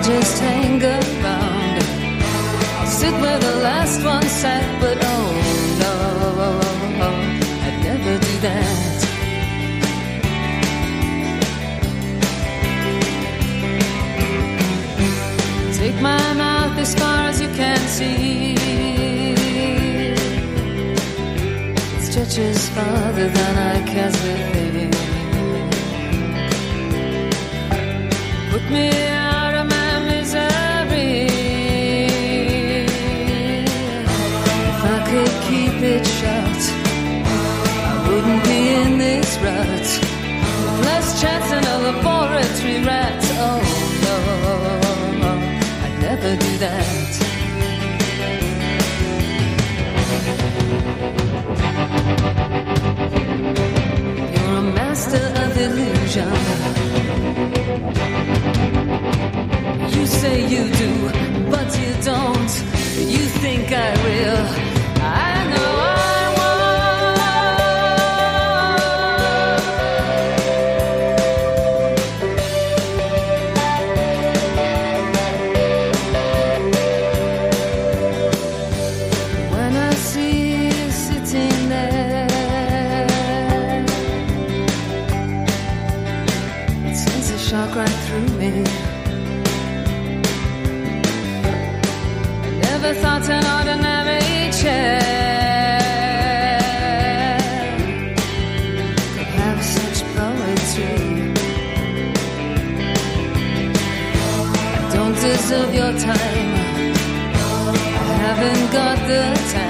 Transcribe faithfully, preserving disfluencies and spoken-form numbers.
just hang around. I'll sit where the last one sat, but oh no, I'd never do that. Take my mouth as far as you can see. It stretches farther than I can think. Put me out of my misery. If I could keep it shut, I wouldn't be in this rut. Less chance than a laboratory rat. Oh no, I'd never do that. You're a master of illusion. You say you do, but you don't. You think I will. I know I won't. When I see you sitting there, it sends a shock right through me. Never thought an ordinary chair could have such poetry. I don't deserve your time. I haven't got the time.